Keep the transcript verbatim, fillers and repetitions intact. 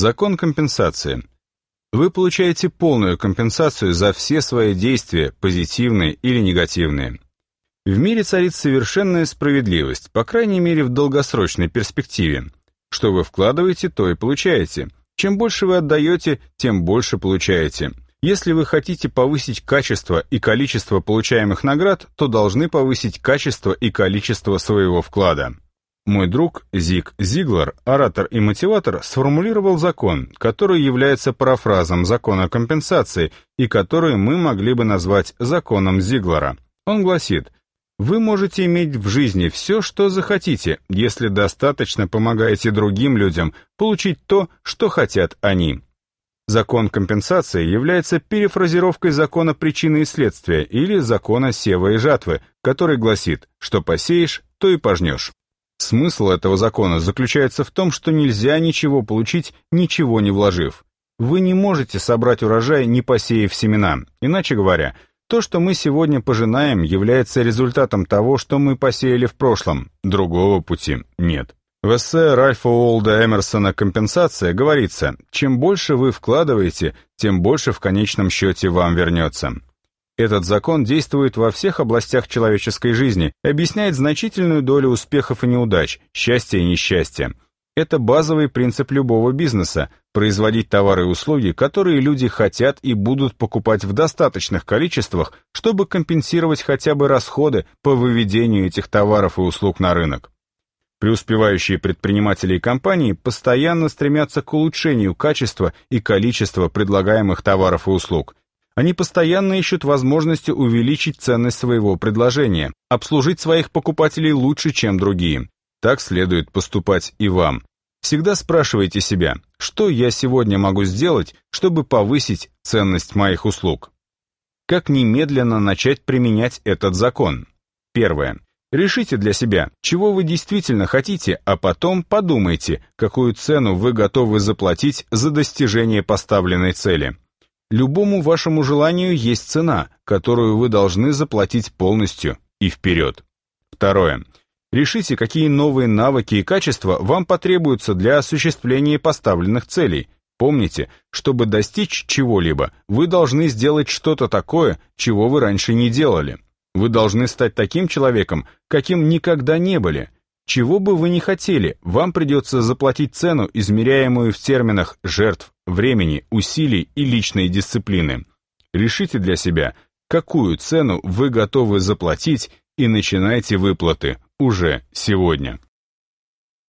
Закон компенсации. Вы получаете полную компенсацию за все свои действия, позитивные или негативные. В мире царит совершенная справедливость, по крайней мере в долгосрочной перспективе. Что вы вкладываете, то и получаете. Чем больше вы отдаете, тем больше получаете. Если вы хотите повысить качество и количество получаемых наград, то должны повысить качество и количество своего вклада. Мой друг Зиг Зиглар, оратор и мотиватор, сформулировал закон, который является парафразом закона компенсации и который мы могли бы назвать законом Зиглара. Он гласит: вы можете иметь в жизни все, что захотите, если достаточно помогаете другим людям получить то, что хотят они. Закон компенсации является перефразировкой закона причины и следствия или закона сева и жатвы, который гласит, что посеешь, то и пожнешь. Смысл этого закона заключается в том, что нельзя ничего получить, ничего не вложив. Вы не можете собрать урожай, не посеяв семена. Иначе говоря, то, что мы сегодня пожинаем, является результатом того, что мы посеяли в прошлом. Другого пути нет. В эссе Ральфа Уолда Эмерсона «Компенсация» говорится: чем больше вы вкладываете, тем больше в конечном счете вам вернется. Этот закон действует во всех областях человеческой жизни и объясняет значительную долю успехов и неудач, счастья и несчастья. Это базовый принцип любого бизнеса – производить товары и услуги, которые люди хотят и будут покупать в достаточных количествах, чтобы компенсировать хотя бы расходы по выведению этих товаров и услуг на рынок. Преуспевающие предприниматели и компании постоянно стремятся к улучшению качества и количества предлагаемых товаров и услуг. Они постоянно ищут возможности увеличить ценность своего предложения, обслужить своих покупателей лучше, чем другие. Так следует поступать и вам. Всегда спрашивайте себя, что я сегодня могу сделать, чтобы повысить ценность моих услуг. Как немедленно начать применять этот закон? Первое. Решите для себя, чего вы действительно хотите, а потом подумайте, какую цену вы готовы заплатить за достижение поставленной цели. Любому вашему желанию есть цена, которую вы должны заплатить полностью и вперед. Второе. Решите, какие новые навыки и качества вам потребуются для осуществления поставленных целей. Помните, чтобы достичь чего-либо, вы должны сделать что-то такое, чего вы раньше не делали. Вы должны стать таким человеком, каким никогда не были. Чего бы вы ни хотели, вам придется заплатить цену, измеряемую в терминах жертв, времени, усилий и личной дисциплины. Решите для себя, какую цену вы готовы заплатить, и начинайте выплаты уже сегодня.